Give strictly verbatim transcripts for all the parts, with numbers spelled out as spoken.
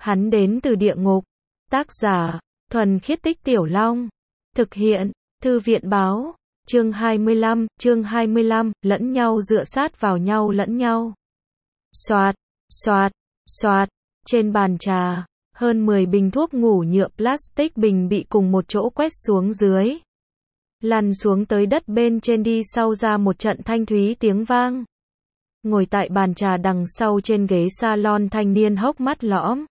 Hắn đến từ địa ngục. Tác giả, Thuần Khiết Tích Tiểu Long. Thực hiện, Thư viện báo. Chương hai mươi lăm, chương hai mươi lăm, lẫn nhau dựa sát vào nhau lẫn nhau. Xoạt, xoạt, xoạt, trên bàn trà, hơn mười bình thuốc ngủ nhựa plastic bình bị cùng một chỗ quét xuống dưới. Lăn xuống tới đất bên trên đi sau ra một trận thanh thúy tiếng vang. Ngồi tại bàn trà đằng sau trên ghế salon thanh niên hốc mắt lõm.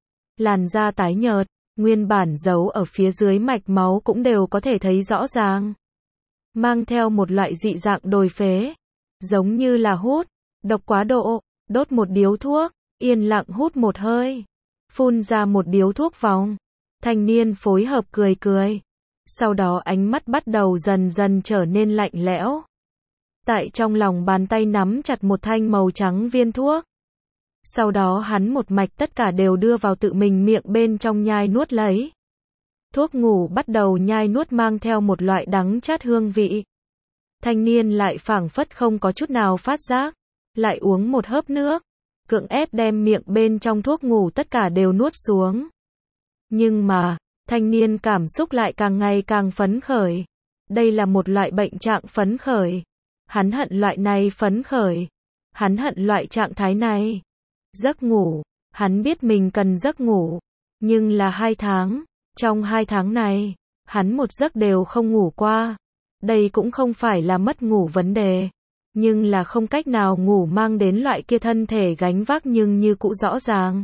Làn da tái nhợt, nguyên bản giấu ở phía dưới mạch máu cũng đều có thể thấy rõ ràng. Mang theo một loại dị dạng đồi phế. Giống như là hút, độc quá độ, đốt một điếu thuốc, yên lặng hút một hơi. Phun ra một điếu thuốc vòng. Thanh niên phối hợp cười cười. Sau đó ánh mắt bắt đầu dần dần trở nên lạnh lẽo. Tại trong lòng bàn tay nắm chặt một thanh màu trắng viên thuốc. Sau đó hắn một mạch tất cả đều đưa vào tự mình miệng bên trong nhai nuốt lấy. Thuốc ngủ bắt đầu nhai nuốt mang theo một loại đắng chát hương vị. Thanh niên lại phảng phất không có chút nào phát giác. Lại uống một hớp nước. Cưỡng ép đem miệng bên trong thuốc ngủ tất cả đều nuốt xuống. Nhưng mà, thanh niên cảm xúc lại càng ngày càng phấn khởi. Đây là một loại bệnh trạng phấn khởi. Hắn hận loại này phấn khởi. Hắn hận loại trạng thái này. Giấc ngủ. Hắn biết mình cần giấc ngủ. Nhưng là hai tháng. Trong hai tháng này, hắn một giấc đều không ngủ qua. Đây cũng không phải là mất ngủ vấn đề. Nhưng là không cách nào ngủ mang đến loại kia thân thể gánh vác nhưng như cũ rõ ràng.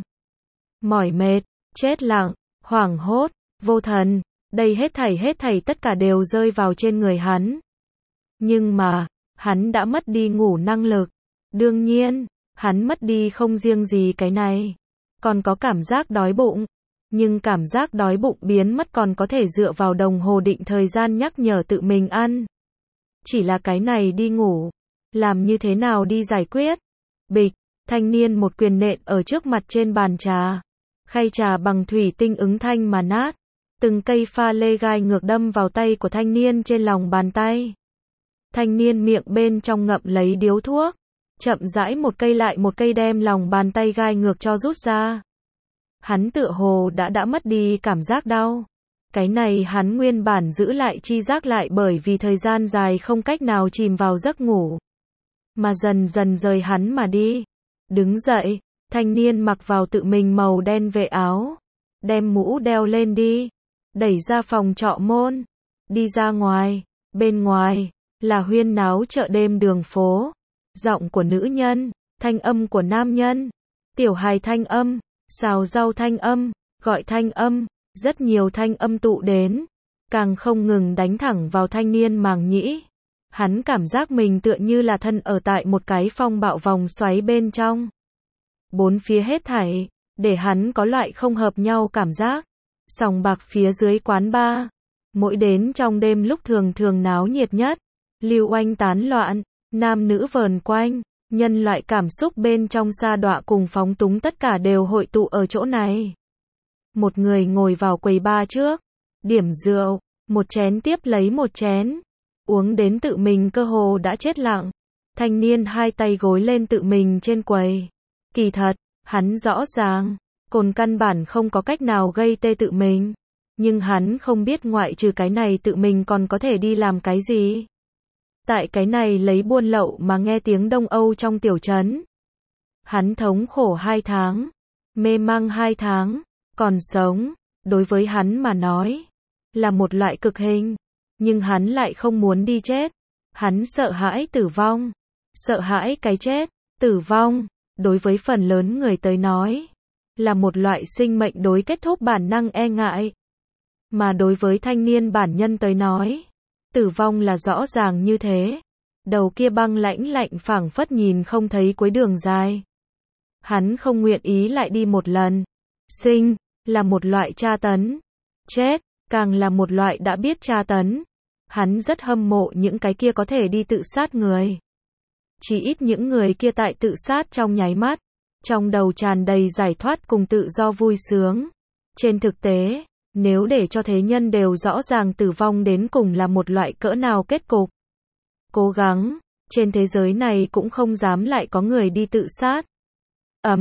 Mỏi mệt, chết lặng, hoảng hốt, vô thần. Đây hết thảy hết thảy tất cả đều rơi vào trên người hắn. Nhưng mà, hắn đã mất đi ngủ năng lực. Đương nhiên, hắn mất đi không riêng gì cái này. Còn có cảm giác đói bụng. Nhưng cảm giác đói bụng biến mất còn có thể dựa vào đồng hồ định thời gian nhắc nhở tự mình ăn. Chỉ là cái này đi ngủ. Làm như thế nào đi giải quyết? Bịch, thanh niên một quyền nện ở trước mặt trên bàn trà. Khay trà bằng thủy tinh ứng thanh mà nát. Từng cây pha lê gai ngược đâm vào tay của thanh niên trên lòng bàn tay. Thanh niên miệng bên trong ngậm lấy điếu thuốc. Chậm rãi một cây lại một cây đem lòng bàn tay gai ngược cho rút ra. Hắn tựa hồ đã đã mất đi cảm giác đau. Cái này hắn nguyên bản giữ lại chi giác lại bởi vì thời gian dài không cách nào chìm vào giấc ngủ. Mà dần dần rời hắn mà đi. Đứng dậy, thanh niên mặc vào tự mình màu đen vệ áo. Đem mũ đeo lên đi. Đẩy ra phòng trọ môn. Đi ra ngoài. Bên ngoài, là huyên náo chợ đêm đường phố. Giọng của nữ nhân, thanh âm của nam nhân. Tiểu hài thanh âm, xào rau thanh âm, gọi thanh âm. Rất nhiều thanh âm tụ đến. Càng không ngừng đánh thẳng vào thanh niên màng nhĩ. Hắn cảm giác mình tựa như là thân ở tại một cái phong bạo vòng xoáy bên trong. Bốn phía hết thảy, để hắn có loại không hợp nhau cảm giác. Sòng bạc phía dưới quán bar. Mỗi đến trong đêm lúc thường thường náo nhiệt nhất. Lưu oanh tán loạn, nam nữ vờn quanh. Nhân loại cảm xúc bên trong sa đọa cùng phóng túng tất cả đều hội tụ ở chỗ này. Một người ngồi vào quầy bar trước. Điểm rượu, một chén tiếp lấy một chén. Uống đến tự mình cơ hồ đã chết lặng. Thanh niên hai tay gối lên tự mình trên quầy. Kỳ thật, hắn rõ ràng, cồn căn bản không có cách nào gây tê tự mình. Nhưng hắn không biết ngoại trừ cái này tự mình còn có thể đi làm cái gì. Tại cái này lấy buôn lậu mà nghe tiếng Đông Âu trong tiểu trấn. Hắn thống khổ hai tháng. Mê mang hai tháng. Còn sống, đối với hắn mà nói, là một loại cực hình. Nhưng hắn lại không muốn đi chết. Hắn sợ hãi tử vong. Sợ hãi cái chết. Tử vong, đối với phần lớn người tới nói, là một loại sinh mệnh đối kết thúc bản năng e ngại. Mà đối với thanh niên bản nhân tới nói, tử vong là rõ ràng như thế. Đầu kia băng lãnh lạnh phảng phất nhìn không thấy cuối đường dài. Hắn không nguyện ý lại đi một lần. Sinh, là một loại tra tấn. Chết, càng là một loại đã biết tra tấn. Hắn rất hâm mộ những cái kia có thể đi tự sát người. Chỉ ít những người kia tại tự sát trong nháy mắt. Trong đầu tràn đầy giải thoát cùng tự do vui sướng. Trên thực tế, nếu để cho thế nhân đều rõ ràng tử vong đến cùng là một loại cỡ nào kết cục. Cố gắng, trên thế giới này cũng không dám lại có người đi tự sát. Ầm,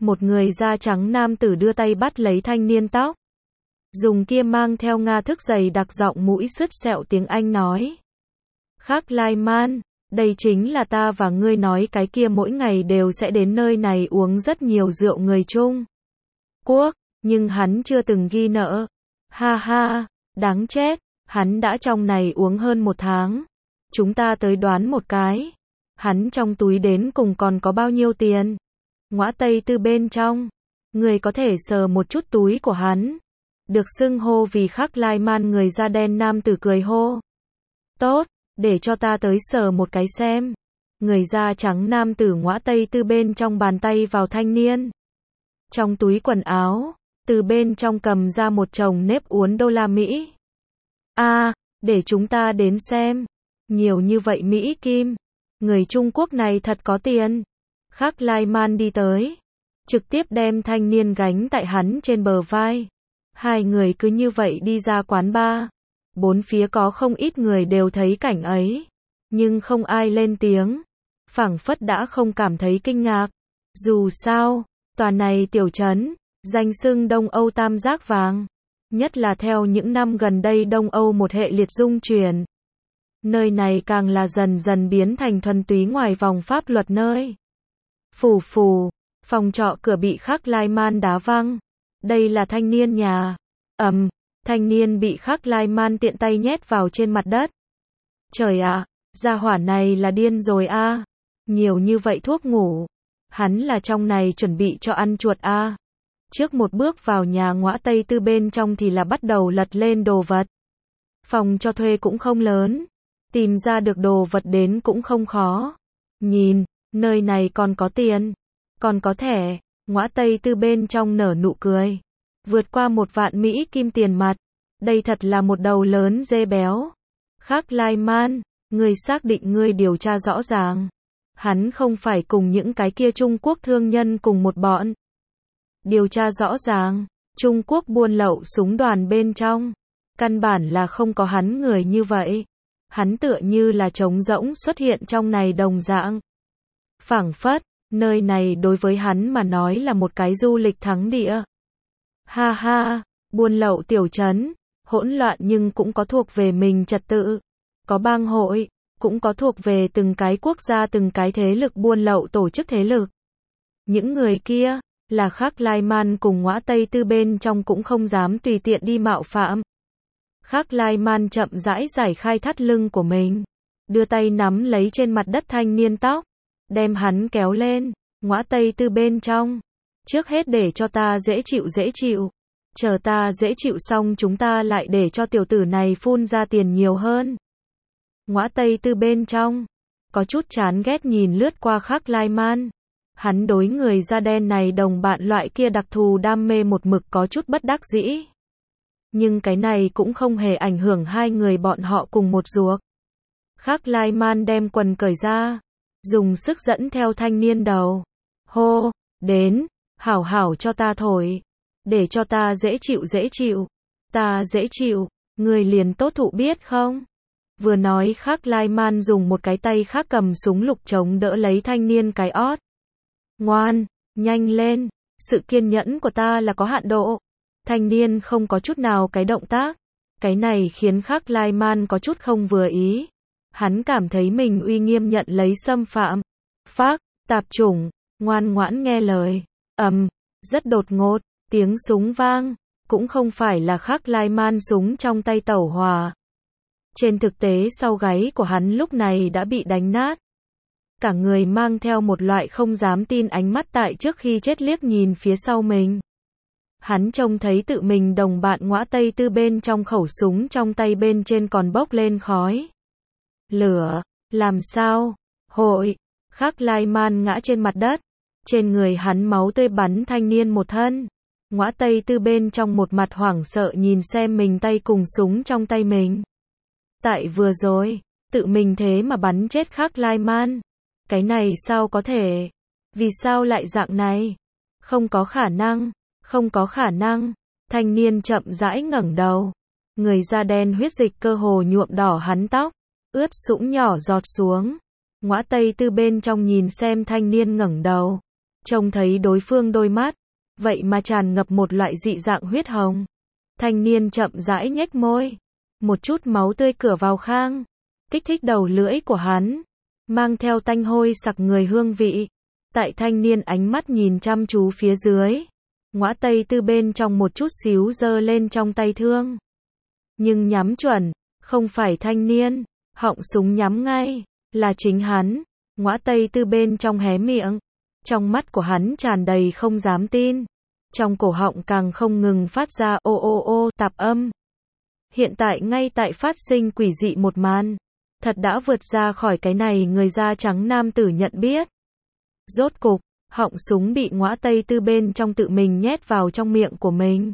Một người da trắng nam tử đưa tay bắt lấy thanh niên tóc. Dùng kia mang theo Nga thức dày đặc giọng mũi sứt sẹo tiếng Anh nói. Khắc Lai Man, đây chính là ta và ngươi nói cái kia mỗi ngày đều sẽ đến nơi này uống rất nhiều rượu người Trung Quốc, nhưng hắn chưa từng ghi nợ. Ha ha, đáng chết, hắn đã trong này uống hơn một tháng. Chúng ta tới đoán một cái. Hắn trong túi đến cùng còn có bao nhiêu tiền? Ngõa Tây Tư bên trong. Người có thể sờ một chút túi của hắn. Được xưng hô vì Khắc Lai Man người da đen nam tử cười hô. Tốt, để cho ta tới sờ một cái xem. Người da trắng nam tử ngõa Tây Tư bên trong bàn tay vào thanh niên. Trong túi quần áo, từ bên trong cầm ra một chồng nếp uốn đô la Mỹ. A, à, để chúng ta đến xem. Nhiều như vậy Mỹ Kim. Người Trung Quốc này thật có tiền. Khắc Lai Man đi tới. Trực tiếp đem thanh niên gánh tại hắn trên bờ vai. Hai người cứ như vậy đi ra quán bar. Bốn phía có không ít người đều thấy cảnh ấy. Nhưng không ai lên tiếng. Phảng phất đã không cảm thấy kinh ngạc. Dù sao, tòa này tiểu trấn, danh xưng Đông Âu tam giác vàng. Nhất là theo những năm gần đây Đông Âu một hệ liệt dung chuyển. Nơi này càng là dần dần biến thành thuần túy ngoài vòng pháp luật nơi. Phù phù, phòng trọ cửa bị Khắc Lai Man đá văng. Đây là thanh niên nhà. Ầm, thanh niên bị Khắc Lai Man tiện tay nhét vào trên mặt đất. Trời ạ, gia hỏa này là điên rồi a. À. Nhiều như vậy thuốc ngủ. Hắn là trong này chuẩn bị cho ăn chuột a. À. Trước một bước vào nhà ngõa Tây Tư bên trong thì là bắt đầu lật lên đồ vật. Phòng cho thuê cũng không lớn. Tìm ra được đồ vật đến cũng không khó. Nhìn, nơi này còn có tiền. Còn có thẻ. Ngõa Tây Tư bên trong nở nụ cười. Vượt qua một vạn Mỹ Kim tiền mặt. Đây thật là một đầu lớn dê béo. Khắc Lai Man, ngươi xác định ngươi điều tra rõ ràng. Hắn không phải cùng những cái kia Trung Quốc thương nhân cùng một bọn. Điều tra rõ ràng, Trung Quốc buôn lậu súng đoàn bên trong. Căn bản là không có hắn người như vậy. Hắn tựa như là trống rỗng xuất hiện trong này đồng dạng. Phảng phất, nơi này đối với hắn mà nói là một cái du lịch thắng địa. Ha ha, buôn lậu tiểu trấn, hỗn loạn nhưng cũng có thuộc về mình trật tự. Có bang hội, cũng có thuộc về từng cái quốc gia từng cái thế lực buôn lậu tổ chức thế lực. Những người kia, là Khắc Lai Man cùng ngõa Tây Tư bên trong cũng không dám tùy tiện đi mạo phạm. Khắc Lai Man chậm rãi giải khai thắt lưng của mình. Đưa tay nắm lấy trên mặt đất thanh niên tóc. Đem hắn kéo lên, ngõa Tây Tư bên trong. Trước hết để cho ta dễ chịu dễ chịu. Chờ ta dễ chịu xong chúng ta lại để cho tiểu tử này phun ra tiền nhiều hơn. Ngõa Tây Tư bên trong. Có chút chán ghét nhìn lướt qua Khắc Lai Man. Hắn đối người da đen này đồng bạn loại kia đặc thù đam mê một mực có chút bất đắc dĩ. Nhưng cái này cũng không hề ảnh hưởng hai người bọn họ cùng một ruột. Khắc Lai Man đem quần cởi ra. Dùng sức dẫn theo thanh niên đầu. Hô, đến, hảo hảo cho ta thổi. Để cho ta dễ chịu dễ chịu. Ta dễ chịu, người liền tốt thụ biết không? Vừa nói Khắc Lai Man dùng một cái tay khác cầm súng lục chống đỡ lấy thanh niên cái ót. Ngoan, nhanh lên, sự kiên nhẫn của ta là có hạn độ. Thanh niên không có chút nào cái động tác. Cái này khiến Khắc Lai Man có chút không vừa ý. Hắn cảm thấy mình uy nghiêm nhận lấy xâm phạm. Phác, tạp chủng, ngoan ngoãn nghe lời. Ầm, rất đột ngột, tiếng súng vang. Cũng không phải là Khắc Lai Man súng trong tay tẩu hỏa. Trên thực tế sau gáy của hắn lúc này đã bị đánh nát. Cả người mang theo một loại không dám tin ánh mắt tại trước khi chết liếc nhìn phía sau mình. Hắn trông thấy tự mình đồng bạn ngõa Tây Tư bên trong khẩu súng trong tay bên trên còn bốc lên khói. Lửa, làm sao? Hội, Khắc Lai Man ngã trên mặt đất. Trên người hắn máu tươi bắn thanh niên một thân. Ngõa Tây Tư bên trong một mặt hoảng sợ nhìn xem mình tay cùng súng trong tay mình. Tại vừa rồi, tự mình thế mà bắn chết Khắc Lai Man. Cái này sao có thể? Vì sao lại dạng này? Không có khả năng, không có khả năng. Thanh niên chậm rãi ngẩng đầu. Người da đen huyết dịch cơ hồ nhuộm đỏ hắn tóc, ướt sũng nhỏ giọt xuống. Ngõa Tây Tư bên trong nhìn xem thanh niên ngẩng đầu. Trông thấy đối phương đôi mắt, vậy mà tràn ngập một loại dị dạng huyết hồng. Thanh niên chậm rãi nhếch môi, một chút máu tươi cửa vào khang, kích thích đầu lưỡi của hắn, mang theo tanh hôi sặc người hương vị. Tại thanh niên ánh mắt nhìn chăm chú phía dưới, ngõa tây tư bên trong một chút xíu giơ lên trong tay thương. Nhưng nhắm chuẩn, không phải thanh niên, họng súng nhắm ngay, là chính hắn. Ngõa tây tư bên trong hé miệng, trong mắt của hắn tràn đầy không dám tin, trong cổ họng càng không ngừng phát ra ô ô ô tạp âm. Hiện tại ngay tại phát sinh quỷ dị một màn, thật đã vượt ra khỏi cái này người da trắng nam tử nhận biết. Rốt cục, họng súng bị ngõa tây tư bên trong tự mình nhét vào trong miệng của mình.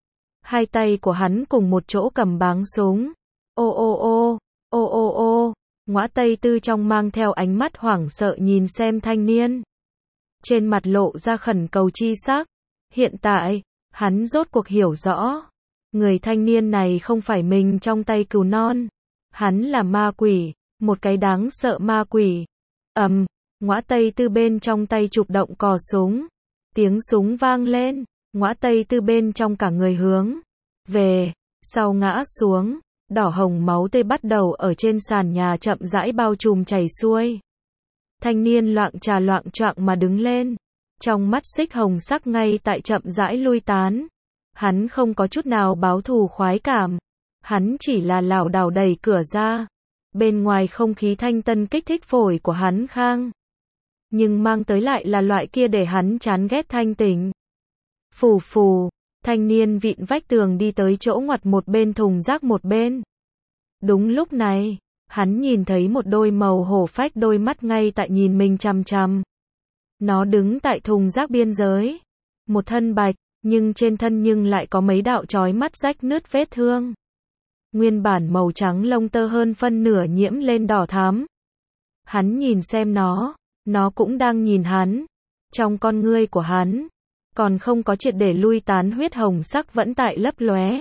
Hai tay của hắn cùng một chỗ cầm báng súng. Ô ô ô, ô ô ô, ngõa tây tư trong mang theo ánh mắt hoảng sợ nhìn xem thanh niên. Trên mặt lộ ra khẩn cầu chi sắc. Hiện tại, hắn rốt cuộc hiểu rõ. Người thanh niên này không phải mình trong tay cừu non. Hắn là ma quỷ, một cái đáng sợ ma quỷ. Ầm, um, ngõa tây tư bên trong tay chụp động cò súng. Tiếng súng vang lên, ngõa tây tư bên trong cả người hướng về, sau ngã xuống, đỏ hồng máu tươi bắt đầu ở trên sàn nhà chậm rãi bao trùm chảy xuôi. Thanh niên loạng trà loạng choạng mà đứng lên, trong mắt xích hồng sắc ngay tại chậm rãi lui tán. Hắn không có chút nào báo thù khoái cảm, hắn chỉ là lảo đảo đẩy cửa ra. Bên ngoài không khí thanh tân kích thích phổi của hắn khang, nhưng mang tới lại là loại kia để hắn chán ghét thanh tỉnh. Phù phù, thanh niên vịn vách tường đi tới chỗ ngoặt một bên thùng rác một bên. Đúng lúc này, hắn nhìn thấy một đôi màu hổ phách đôi mắt ngay tại nhìn mình chằm chằm. Nó đứng tại thùng rác biên giới, một thân bạch, nhưng trên thân nhưng lại có mấy đạo chói mắt rách nứt vết thương. Nguyên bản màu trắng lông tơ hơn phân nửa nhiễm lên đỏ thắm. Hắn nhìn xem nó, nó cũng đang nhìn hắn. Trong con ngươi của hắn, còn không có triệt để lui tán huyết hồng sắc vẫn tại lấp lóe.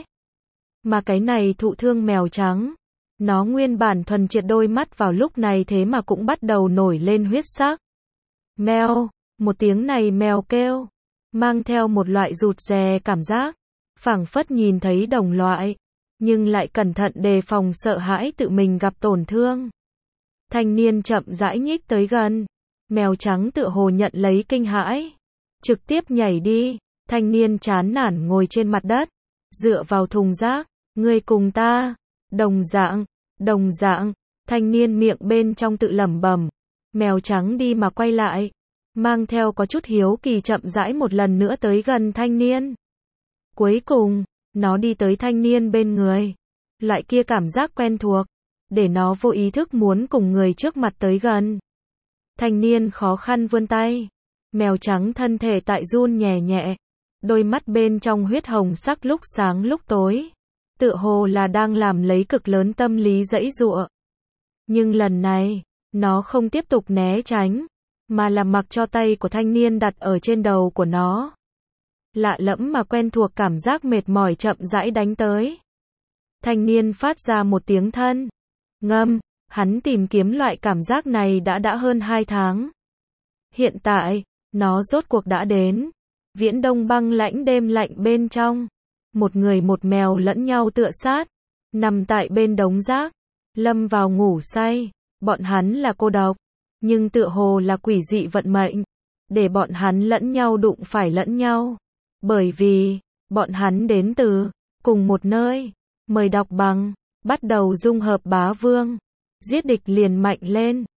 Mà cái này thụ thương mèo trắng, nó nguyên bản thuần triệt đôi mắt vào lúc này thế mà cũng bắt đầu nổi lên huyết sắc. Mèo, một tiếng này mèo kêu, mang theo một loại rụt rè cảm giác, phảng phất nhìn thấy đồng loại, nhưng lại cẩn thận đề phòng sợ hãi tự mình gặp tổn thương. Thanh niên chậm rãi nhích tới gần, mèo trắng tựa hồ nhận lấy kinh hãi, trực tiếp nhảy đi. Thanh niên chán nản ngồi trên mặt đất, dựa vào thùng rác. Ngươi cùng ta, đồng dạng, đồng dạng. Thanh niên miệng bên trong tự lẩm bẩm. Mèo trắng đi mà quay lại, mang theo có chút hiếu kỳ chậm rãi một lần nữa tới gần thanh niên. Cuối cùng, nó đi tới thanh niên bên người. Loại kia cảm giác quen thuộc, để nó vô ý thức muốn cùng người trước mặt tới gần. Thanh niên khó khăn vươn tay. Mèo trắng thân thể tại run nhẹ nhẹ, đôi mắt bên trong huyết hồng sắc lúc sáng lúc tối, tựa hồ là đang làm lấy cực lớn tâm lý giãy giụa. Nhưng lần này, nó không tiếp tục né tránh, mà là mặc cho tay của thanh niên đặt ở trên đầu của nó. Lạ lẫm mà quen thuộc cảm giác mệt mỏi chậm rãi đánh tới. Thanh niên phát ra một tiếng thân ngâm, hắn tìm kiếm loại cảm giác này đã đã hơn hai tháng. Hiện tại, nó rốt cuộc đã đến. Viễn đông băng lãnh đêm lạnh bên trong, một người một mèo lẫn nhau tựa sát, nằm tại bên đống rác, lâm vào ngủ say. Bọn hắn là cô độc, nhưng tựa hồ là quỷ dị vận mệnh, để bọn hắn lẫn nhau đụng phải lẫn nhau. Bởi vì, bọn hắn đến từ cùng một nơi. Mời đọc bằng, bắt đầu dung hợp bá vương, giết địch liền mạnh lên.